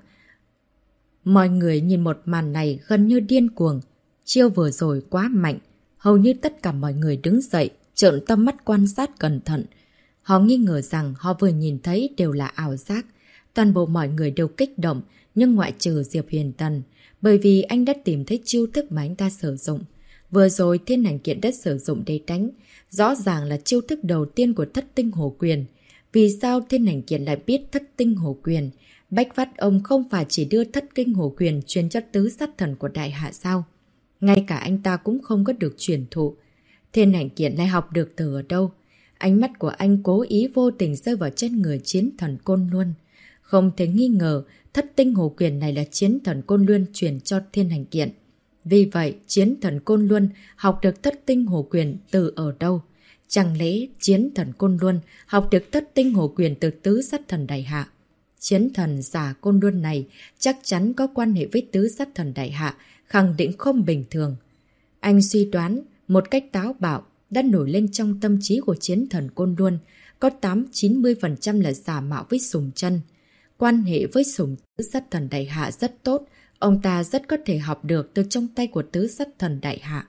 Mọi người nhìn một màn này gần như điên cuồng. Chiêu vừa rồi quá mạnh. Hầu như tất cả mọi người đứng dậy, trợn tâm mắt quan sát cẩn thận. Họ nghi ngờ rằng họ vừa nhìn thấy đều là ảo giác. Toàn bộ mọi người đều kích động, nhưng ngoại trừ Diệp Huyền Tần, bởi vì anh đã tìm thấy chiêu thức mà anh ta sử dụng. Vừa rồi Thiên Hành Kiện đã sử dụng để đánh, rõ ràng là chiêu thức đầu tiên của Thất Tinh Hổ Quyền. Vì sao Thiên Hành Kiện lại biết Thất Tinh Hổ Quyền? Bách Phát ông không phải chỉ đưa Thất Tinh Hổ Quyền truyền cho tứ sát thần của Đại Hạ sao? Ngay cả anh ta cũng không có được truyền thụ. Thiên Hành Kiện lại học được từ ở đâu? Ánh mắt của anh cố ý vô tình rơi vào trên người chiến thần Côn Luân. Không thể nghi ngờ, Thất Tinh Hổ Quyền này là chiến thần Côn Luân truyền cho Thiên Hành Kiện. Vì vậy, chiến thần Côn Luân học được Thất Tinh Hổ Quyền từ ở đâu? Chẳng lẽ chiến thần Côn Luân học được Thất Tinh Hổ Quyền từ tứ sát thần Đại Hạ? Chiến thần giả Côn Luân này chắc chắn có quan hệ với tứ sát thần Đại Hạ, khẳng định không bình thường. Anh suy đoán một cách táo bạo đã nổi lên trong tâm trí của chiến thần Côn Luân, có 80-90% là giả mạo với Sùng Chân. Quan hệ với Sùng tứ sát thần Đại Hạ rất tốt, ông ta rất có thể học được từ trong tay của tứ sát thần Đại Hạ.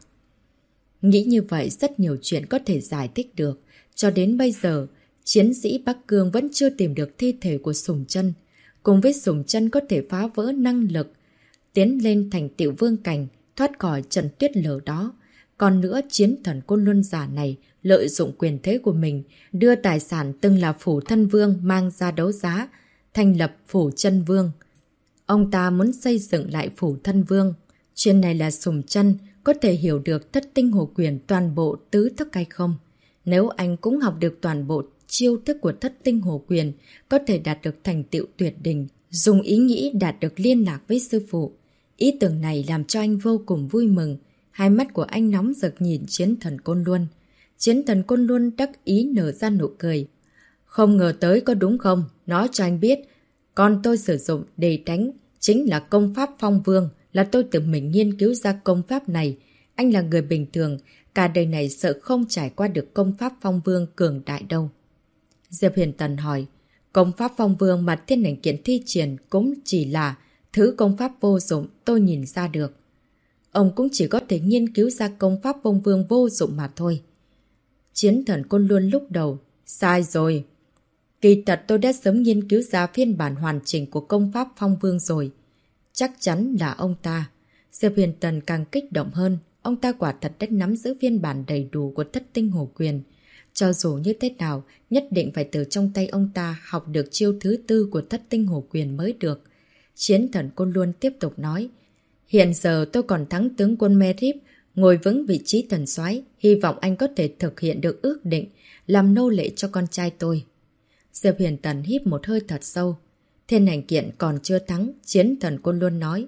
Nghĩ như vậy rất nhiều chuyện có thể giải thích được. Cho đến bây giờ, chiến sĩ Bắc Cương vẫn chưa tìm được thi thể của Sùng Chân. Cùng với Sùng Chân có thể phá vỡ năng lực, tiến lên thành tựu vương cảnh, thoát khỏi trận tuyết lở đó. Còn nữa, chiến thần Côn Luân giả này lợi dụng quyền thế của mình, đưa tài sản từng là Phủ Thân Vương mang ra đấu giá, thành lập Phủ Chân Vương. Ông ta muốn xây dựng lại Phủ Thân Vương. Chuyện này là Sùng Chân có thể hiểu được Thất Tinh Hổ Quyền toàn bộ tứ thức hay không? Nếu anh cũng học được toàn bộ chiêu thức của Thất Tinh Hổ Quyền, có thể đạt được thành tựu tuyệt đỉnh, dùng ý nghĩ đạt được liên lạc với sư phụ. Ý tưởng này làm cho anh vô cùng vui mừng. Hai mắt của anh nóng rực nhìn chiến thần Côn Luân. Chiến thần Côn Luân đắc ý nở ra nụ cười. Không ngờ tới có đúng không? Nói cho anh biết. Còn tôi sử dụng để đánh chính là công pháp Phong Vương, là tôi tự mình nghiên cứu ra công pháp này. Anh là người bình thường, cả đời này sợ không trải qua được công pháp Phong Vương cường đại đâu. Diệp Huyền Tần hỏi, công pháp Phong Vương mà Thiên Hành Kiện thi triển cũng chỉ là Thứ công pháp vô dụng tôi nhìn ra được. Ông cũng chỉ có thể nghiên cứu ra công pháp vong vương vô dụng mà thôi. Chiến thần Côn Luân lúc đầu. Sai rồi. Kỳ thật tôi đã sớm nghiên cứu ra phiên bản hoàn chỉnh của công pháp phong vương rồi. Chắc chắn là ông ta. Diệp Huyền Tần càng kích động hơn. Ông ta quả thật đã nắm giữ phiên bản đầy đủ của Thất Tinh Hổ Quyền. Cho dù như thế nào, nhất định phải từ trong tay ông ta học được chiêu thứ tư của Thất Tinh Hổ Quyền mới được. Chiến thần Côn Luân tiếp tục nói. Hiện giờ tôi còn thắng tướng quân Merip, ngồi vững vị trí thần soái, hy vọng anh có thể thực hiện được ước định, làm nô lệ cho con trai tôi. Diệp Huyền Tần hít một hơi thật sâu. Thiên hành kiện còn chưa thắng, chiến thần Côn Luân nói.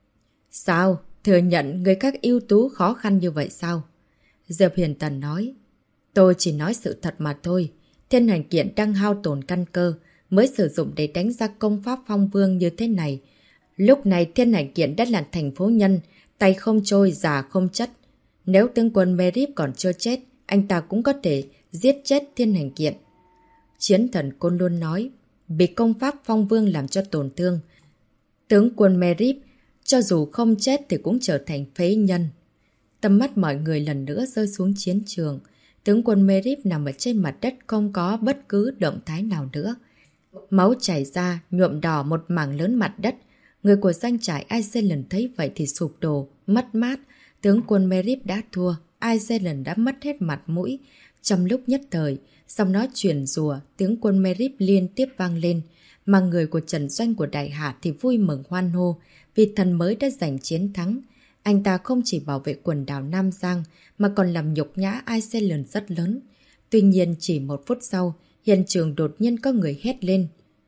Sao? Thừa nhận người các ưu tú khó khăn như vậy sao? Diệp Huyền Tần nói. Tôi chỉ nói sự thật mà thôi. Thiên hành kiện đang hao tổn căn cơ, mới sử dụng để đánh ra công pháp phong vương như thế này. Lúc này thiên hành kiện đã là thành phố nhân, tay không trôi, già không chất. Nếu tướng quân Merip còn chưa chết, anh ta cũng có thể giết chết thiên hành kiện. Chiến thần Côn Luân nói, bị công pháp phong vương làm cho tổn thương. Tướng quân Merip, cho dù không chết thì cũng trở thành phế nhân. Tầm mắt mọi người lần nữa rơi xuống chiến trường. Tướng quân Merip nằm ở trên mặt đất không có bất cứ động thái nào nữa. Máu chảy ra, nhuộm đỏ một mảng lớn mặt đất. Người của doanh trại Iceland thấy vậy thì sụp đổ, mất mát. Tướng quân Merip đã thua, Iceland đã mất hết mặt mũi. Trong lúc nhất thời, giọng nói truyền rùa, tiếng quân Merip liên tiếp vang lên. Mà người của Trần Doanh của Đại Hạ thì vui mừng hoan hô vì thần mới đã giành chiến thắng. Anh ta không chỉ bảo vệ quần đảo Nam Giang mà còn làm nhục nhã Iceland rất lớn. Tuy nhiên chỉ một phút sau, hiện trường đột nhiên có người hét lên.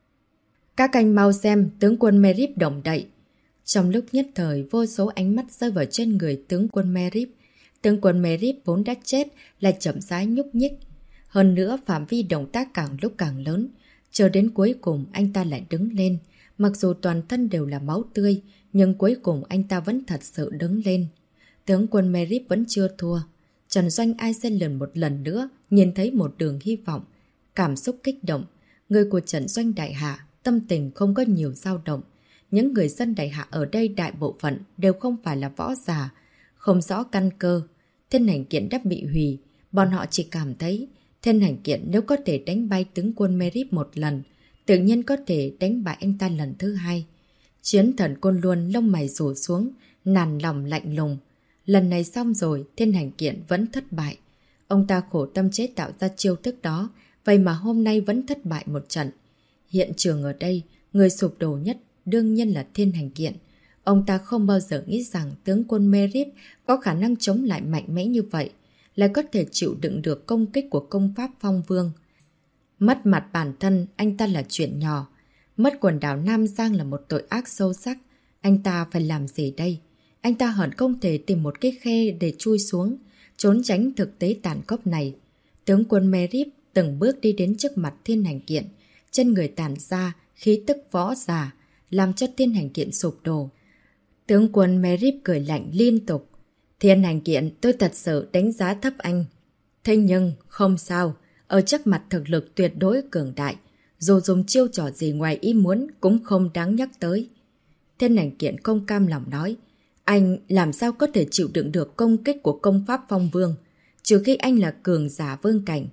Các anh mau xem, tướng quân Merip động đậy. Trong lúc nhất thời, vô số ánh mắt rơi vào trên người tướng quân Merip. Tướng quân Merip vốn đã chết lại chậm rãi nhúc nhích. Hơn nữa, phạm vi động tác càng lúc càng lớn. Chờ đến cuối cùng, anh ta lại đứng lên. Mặc dù toàn thân đều là máu tươi, nhưng cuối cùng anh ta vẫn thật sự đứng lên. Tướng quân Merip vẫn chưa thua. Trần Doanh Iceland một lần nữa nhìn thấy một đường hy vọng. Cảm xúc kích động. Người của Trần Doanh Đại Hạ tâm tình không có nhiều dao động. Những người dân Đại Hạ ở đây đại bộ phận đều không phải là võ giả, không rõ căn cơ. Thiên hành kiện đã bị hủy. Bọn họ chỉ cảm thấy thiên hành kiện nếu có thể đánh bay tướng quân Merip một lần, tự nhiên có thể đánh bại anh ta lần thứ hai. Chiến thần Côn Luân lông mày rủ xuống, nản lòng lạnh lùng. Lần này xong rồi, thiên hành kiện vẫn thất bại. Ông ta khổ tâm chế tạo ra chiêu thức đó, vậy mà hôm nay vẫn thất bại một trận. Hiện trường ở đây, người sụp đổ nhất đương nhiên là thiên hành kiện. Ông ta không bao giờ nghĩ rằng tướng quân Merip có khả năng chống lại mạnh mẽ như vậy, lại có thể chịu đựng được công kích của công pháp phong vương. Mất mặt bản thân, anh ta là chuyện nhỏ. Mất quần đảo Nam Giang là một tội ác sâu sắc. Anh ta phải làm gì đây? Anh ta hận không thể tìm một cái khe để chui xuống, trốn tránh thực tế tàn khốc này. Tướng quân Merip từng bước đi đến trước mặt thiên hành kiện. Chân người tàn ra, khí tức võ giả, làm cho thiên hành kiện sụp đổ. Tướng quân Merip cười lạnh liên tục. Thiên hành kiện, tôi thật sự đánh giá thấp anh. Thế nhưng, không sao. Ở trước mặt thực lực tuyệt đối cường đại, dù dùng chiêu trò gì ngoài ý muốn cũng không đáng nhắc tới. Thiên hành kiện không cam lòng nói. Anh làm sao có thể chịu đựng được công kích của công pháp phong vương, trừ khi anh là cường giả vương cảnh.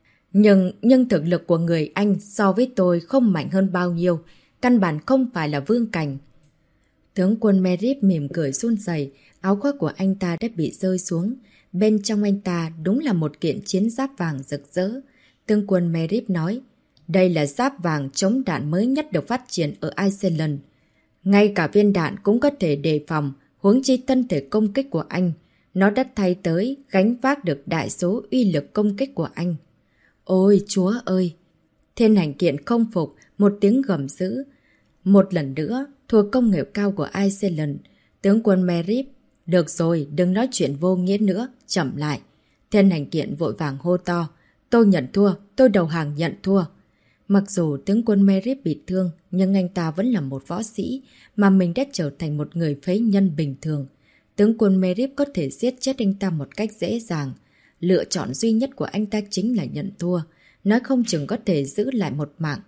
Nhưng thực lực của người anh so với tôi không mạnh hơn bao nhiêu, căn bản không phải là vương cảnh. Tướng quân Merip mỉm cười run rẩy, áo khoác của anh ta đã bị rơi xuống. Bên trong anh ta đúng là một kiện chiến giáp vàng rực rỡ. Tướng quân Merip nói, đây là giáp vàng chống đạn mới nhất được phát triển ở Iceland. Ngay cả viên đạn cũng có thể đề phòng, huống chi thân thể công kích của anh. Nó đã thay tới gánh vác được đại số uy lực công kích của anh. Ôi chúa ơi! Thiên hành kiện không phục, một tiếng gầm dữ. Một lần nữa, thua công nghệ cao của Iceland. Tướng quân Merip, được rồi, đừng nói chuyện vô nghĩa nữa, chậm lại. Thiên hành kiện vội vàng hô to. Tôi nhận thua, tôi đầu hàng nhận thua. Mặc dù tướng quân Merip bị thương, nhưng anh ta vẫn là một võ sĩ, mà mình đã trở thành một người phế nhân bình thường. Tướng quân Merip có thể giết chết anh ta một cách dễ dàng. Lựa chọn duy nhất của anh ta chính là nhận thua. Nói không chừng có thể giữ lại một mạng.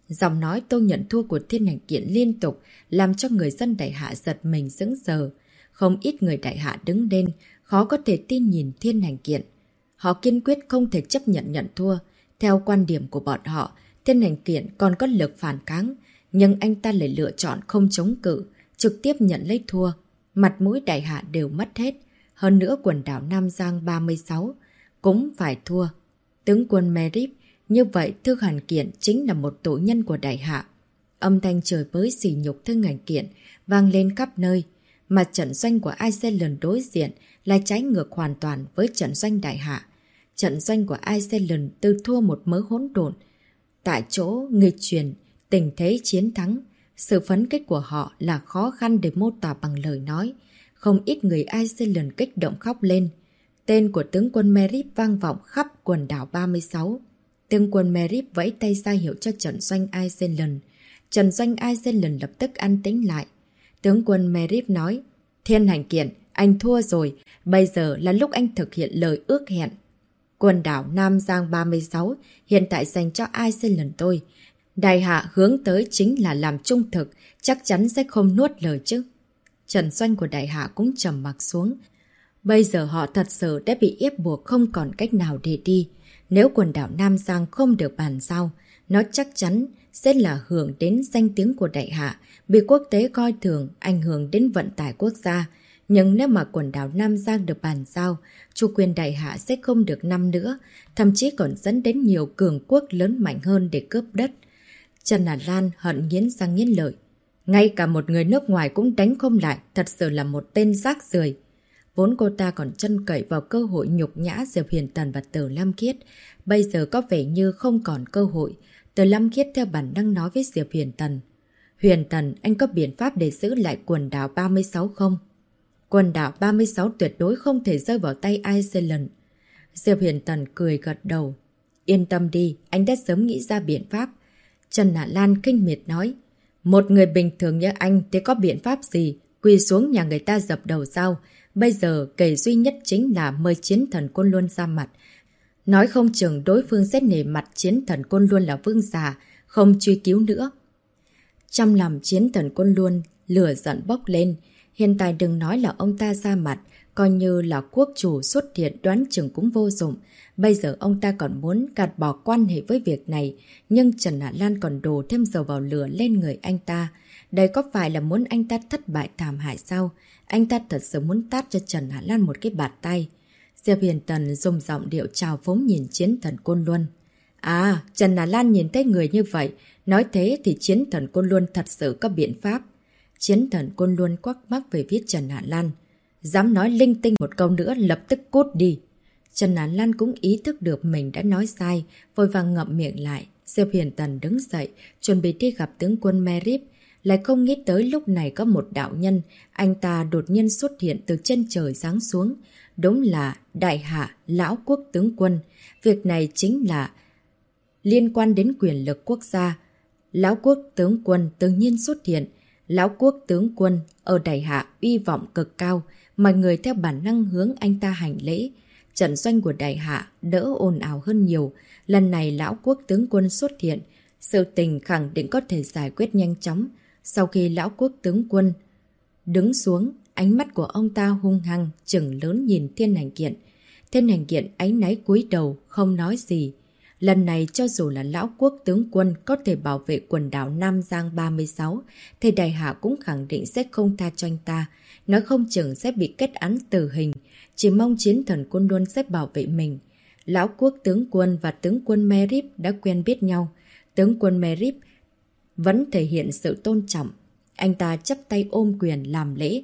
Giọng nói Tô nhận thua của Thiên Hành Kiện liên tục làm cho người dân Đại Hạ giật mình sững sờ. Không ít người Đại Hạ đứng lên, khó có thể tin nhìn Thiên Hành Kiện. Họ kiên quyết không thể chấp nhận thua. Theo quan điểm của bọn họ, Thiên Hành Kiện còn có lực phản kháng, nhưng anh ta lại lựa chọn không chống cự, trực tiếp nhận lấy thua. Mặt mũi Đại Hạ đều mất hết. Hơn nữa quần đảo Nam Giang 36 cũng phải thua. Tướng quân Merip, như vậy Thương Hành Kiện chính là một tội nhân của Đại Hạ. Âm thanh trời bới sỉ nhục Thương Hành Kiện vang lên khắp nơi. Mà trận doanh của Iceland đối diện là trái ngược hoàn toàn với trận doanh Đại Hạ. Trận doanh của Iceland từ thua một mớ hỗn độn. Tại chỗ nghịch chuyển, tình thế chiến thắng. Sự phấn khích của họ là khó khăn để mô tả bằng lời nói. Không ít người Iceland kích động khóc lên. Tên của tướng quân Merip vang vọng khắp quần đảo 36. Tướng quân Merip vẫy tay ra hiệu cho trận doanh Iceland. Trận doanh Iceland lập tức an tĩnh lại. Tướng quân Merip nói, Thiên Hành Kiện, anh thua rồi. Bây giờ là lúc anh thực hiện lời ước hẹn. Quần đảo Nam Giang 36 hiện tại dành cho Iceland tôi. Đại Hạ hướng tới chính là làm trung thực, chắc chắn sẽ không nuốt lời chứ. Trận doanh của Đại Hạ cũng trầm mặc xuống. Bây giờ họ thật sự đã bị ép buộc không còn cách nào để đi. Nếu quần đảo Nam Giang không được bàn giao, nó chắc chắn sẽ là hưởng đến danh tiếng của Đại Hạ, bị quốc tế coi thường, ảnh hưởng đến vận tải quốc gia. Nhưng nếu mà quần đảo Nam Giang được bàn giao, chủ quyền Đại Hạ sẽ không được năm nữa, thậm chí còn dẫn đến nhiều cường quốc lớn mạnh hơn để cướp đất. Trần Hà Lan hận nghiến răng nghiến lợi. Ngay cả một người nước ngoài cũng đánh không lại, thật sự là một tên rác rưởi. Vốn cô ta còn trông cậy vào cơ hội nhục nhã Diệp Huyền Tần và Từ Lam Khiết. Bây giờ có vẻ như không còn cơ hội. Từ Lam Khiết theo bản năng nói với Diệp Huyền Tần. Huyền Tần, anh có biện pháp để giữ lại quần đảo 36 không? Quần đảo 36 tuyệt đối không thể rơi vào tay Iceland. Diệp Huyền Tần cười gật đầu. Yên tâm đi, anh đã sớm nghĩ ra biện pháp. Trần Hạ Lan khinh miệt nói. Một người bình thường như anh thì có biện pháp gì? Quỳ xuống nhà người ta dập đầu sao? Bây giờ kể duy nhất chính là mời chiến thần Côn Luân ra mặt. Nói không chừng đối phương sẽ nể mặt chiến thần Côn Luân là vương giả, không truy cứu nữa. Trong lòng chiến thần Côn Luân, lửa giận bốc lên. Hiện tại đừng nói là ông ta ra mặt, coi như là quốc chủ xuất hiện đoán chừng cũng vô dụng. Bây giờ ông ta còn muốn gạt bỏ quan hệ với việc này, nhưng Trần Hạ Lan còn đổ thêm dầu vào lửa lên người anh ta. Đây có phải là muốn anh ta thất bại thảm hại sao? Anh ta thật sự muốn tát cho Trần Hạ Lan một cái bạt tay. Diệp Huyền Tần dùng giọng điệu trào phúng nhìn chiến thần Côn Luân. À, Trần Hạ Lan nhìn thấy người như vậy, nói thế thì chiến thần Côn Luân thật sự có biện pháp. Chiến thần Côn Luân quắc mắt về phía Trần Hạ Lan. Dám nói linh tinh một câu nữa lập tức cút đi. Trần Hạ Lan cũng ý thức được mình đã nói sai, vội vàng ngậm miệng lại. Diệp Huyền Tần đứng dậy, chuẩn bị đi gặp tướng quân Merip. Lại không nghĩ tới lúc này có một đạo nhân, anh ta đột nhiên xuất hiện từ trên trời giáng xuống. Đúng là Đại Hạ Lão Quốc tướng quân. Việc này chính là liên quan đến quyền lực quốc gia. Lão Quốc tướng quân tự nhiên xuất hiện. Lão Quốc tướng quân ở Đại Hạ uy vọng cực cao, mọi người theo bản năng hướng anh ta hành lễ. Trận doanh của Đại Hạ đỡ ồn ào hơn nhiều. Lần này Lão Quốc tướng quân xuất hiện, sự tình khẳng định có thể giải quyết nhanh chóng. Sau khi Lão Quốc tướng quân đứng xuống, ánh mắt của ông ta hung hăng, trừng lớn nhìn Thiên Hành Kiện. Thiên Hành Kiện áy náy cúi đầu, không nói gì. Lần này cho dù là Lão Quốc tướng quân có thể bảo vệ quần đảo Nam Giang 36, thì Đại Hạ cũng khẳng định sẽ không tha cho anh ta. Nói không chừng sẽ bị kết án tử hình. Chỉ mong chiến thần Côn Luân sẽ bảo vệ mình. Lão Quốc tướng quân và tướng quân Merip đã quen biết nhau. Tướng quân Merip vẫn thể hiện sự tôn trọng. Anh ta chắp tay ôm quyền làm lễ.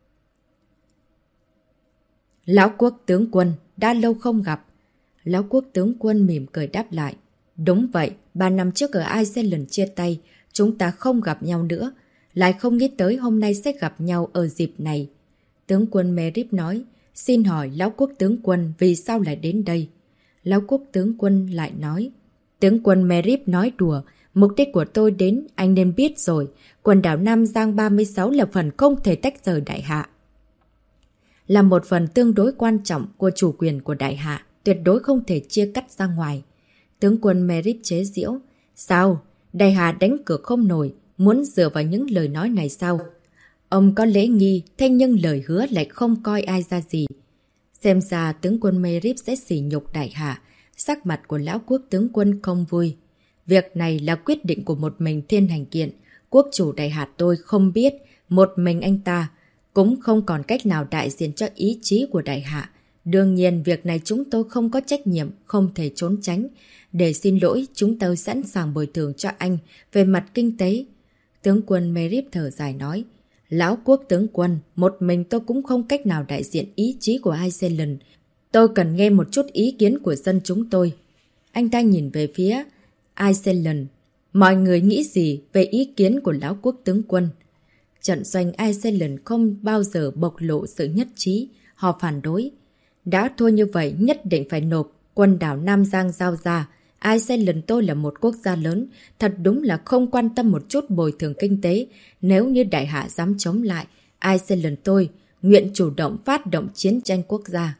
Lão Quốc tướng quân, đã lâu không gặp. Lão Quốc tướng quân mỉm cười đáp lại. Đúng vậy, 3 năm trước ở Iceland chia tay, chúng ta không gặp nhau nữa. Lại không nghĩ tới hôm nay sẽ gặp nhau ở dịp này. Tướng quân Merip nói, xin hỏi Lão Quốc tướng quân vì sao lại đến đây? Lão Quốc tướng quân lại nói, tướng quân Merip nói đùa, mục đích của tôi đến anh nên biết rồi, quần đảo Nam Giang 36 là phần không thể tách rời Đại Hạ. Là một phần tương đối quan trọng của chủ quyền của Đại Hạ, tuyệt đối không thể chia cắt ra ngoài. Tướng quân Merip chế giễu, sao? Đại hạ đánh cược không nổi, muốn dựa vào những lời nói này sao? Ông có lễ nghi, thế nhưng lời hứa lại không coi ai ra gì. Xem ra tướng quân Merip sẽ sỉ nhục đại hạ, sắc mặt của lão quốc tướng quân không vui. Việc này là quyết định của một mình Thiên Hành Kiện, quốc chủ đại hạ tôi không biết, một mình anh ta cũng không còn cách nào đại diện cho ý chí của đại hạ. Đương nhiên việc này chúng tôi không có trách nhiệm, không thể trốn tránh. Để xin lỗi, chúng tôi sẵn sàng bồi thường cho anh về mặt kinh tế. Tướng quân Merip thở dài nói, lão quốc tướng quân, một mình tôi cũng không cách nào đại diện ý chí của Iceland. Tôi cần nghe một chút ý kiến của dân chúng tôi. Anh ta nhìn về phía Iceland. Mọi người nghĩ gì về ý kiến của lão quốc tướng quân? Trận doanh Iceland không bao giờ bộc lộ sự nhất trí, họ phản đối. Đã thua như vậy nhất định phải nộp, quần đảo Nam Giang giao ra. Iceland tôi là một quốc gia lớn, thật đúng là không quan tâm một chút bồi thường kinh tế. Nếu như đại hạ dám chống lại, Iceland tôi nguyện chủ động phát động chiến tranh quốc gia.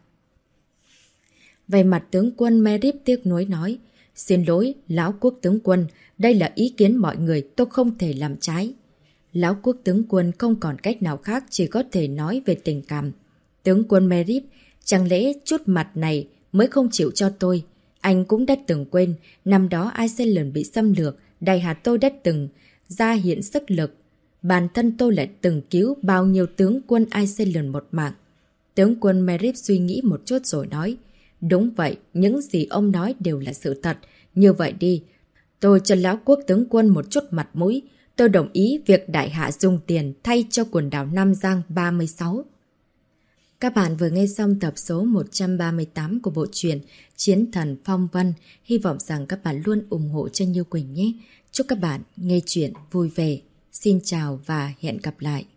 Về mặt tướng quân Merip tiếc nuối nói, xin lỗi, lão quốc tướng quân, đây là ý kiến mọi người, tôi không thể làm trái. Lão quốc tướng quân không còn cách nào khác, chỉ có thể nói về tình cảm. Tướng quân Merip, chẳng lẽ chút mặt này mới không chịu cho tôi? Anh cũng đã từng quên, năm đó Iceland bị xâm lược, đại hạ tôi đã từng ra hiện sức lực. Bản thân tôi lại từng cứu bao nhiêu tướng quân Iceland một mạng. Tướng quân Merip suy nghĩ một chút rồi nói, đúng vậy, những gì ông nói đều là sự thật. Như vậy đi, tôi cho lão quốc tướng quân một chút mặt mũi. Tôi đồng ý việc đại hạ dùng tiền thay cho quần đảo Nam Giang 36. Các bạn vừa nghe xong tập số 138 của bộ truyện Chiến Thần Phong Vân. Hy vọng rằng các bạn luôn ủng hộ cho Như Quỳnh nhé. Chúc các bạn nghe truyện vui vẻ. Xin chào và hẹn gặp lại.